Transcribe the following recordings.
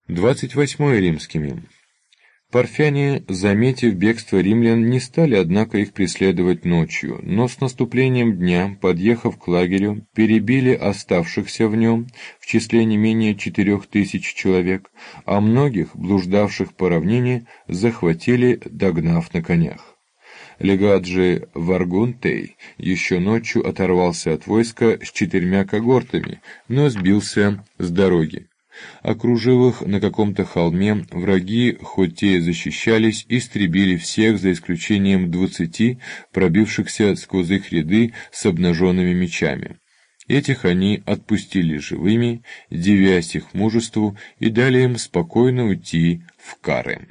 28 римскими. Парфяне, заметив бегство римлян, не стали, однако, их преследовать ночью, но с наступлением дня, подъехав к лагерю, перебили оставшихся в нем, в числе не менее 4000 человек, а многих, блуждавших по равнине, захватили, догнав на конях. Легат же Варгунтей еще ночью оторвался от войска с 4 когортами, но сбился с дороги. Окружив их на каком-то холме, враги, хоть те и защищались, истребили всех, за исключением 20, пробившихся сквозь их ряды с обнаженными мечами. Этих они отпустили живыми, дивясь их мужеству, и дали им спокойно уйти в Кары.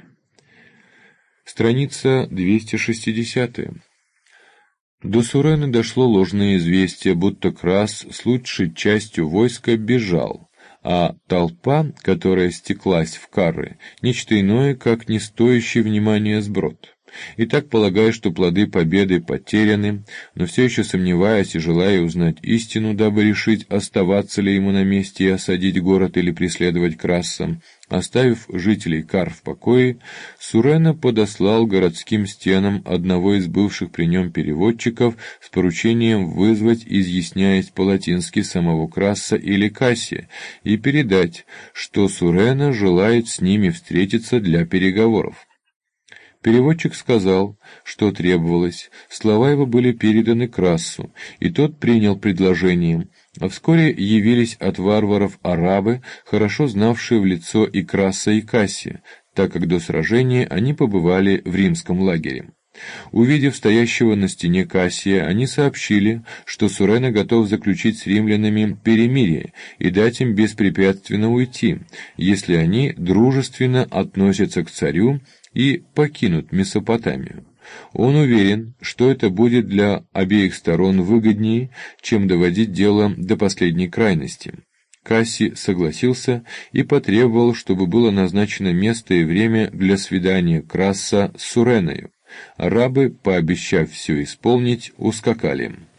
Страница 260. До Сурена дошло ложное известие, будто Крас с лучшей частью войска бежал, а толпа, которая стеклась в Карры, нечто иное, как не стоящий внимания сброд. И так, полагая, что плоды победы потеряны, но все еще сомневаясь и желая узнать истину, дабы решить, оставаться ли ему на месте и осадить город или преследовать Краса, оставив жителей Кар в покое, Сурена подослал городским стенам одного из бывших при нем переводчиков с поручением вызвать, изъясняясь по-латински, самого Краса или Кассия, и передать, что Сурена желает с ними встретиться для переговоров. Переводчик сказал, что требовалось, слова его были переданы Красу, и тот принял предложение, а вскоре явились от варваров арабы, хорошо знавшие в лицо и Краса, и Кассия, так как до сражения они побывали в римском лагере. Увидев стоящего на стене Кассия, они сообщили, что Сурена готов заключить с римлянами перемирие и дать им беспрепятственно уйти, если они дружественно относятся к царю и покинут Месопотамию. Он уверен, что это будет для обеих сторон выгоднее, чем доводить дело до последней крайности. Кассий согласился и потребовал, чтобы было назначено место и время для свидания Краса с Суреною. Арабы, пообещав все исполнить, ускакали.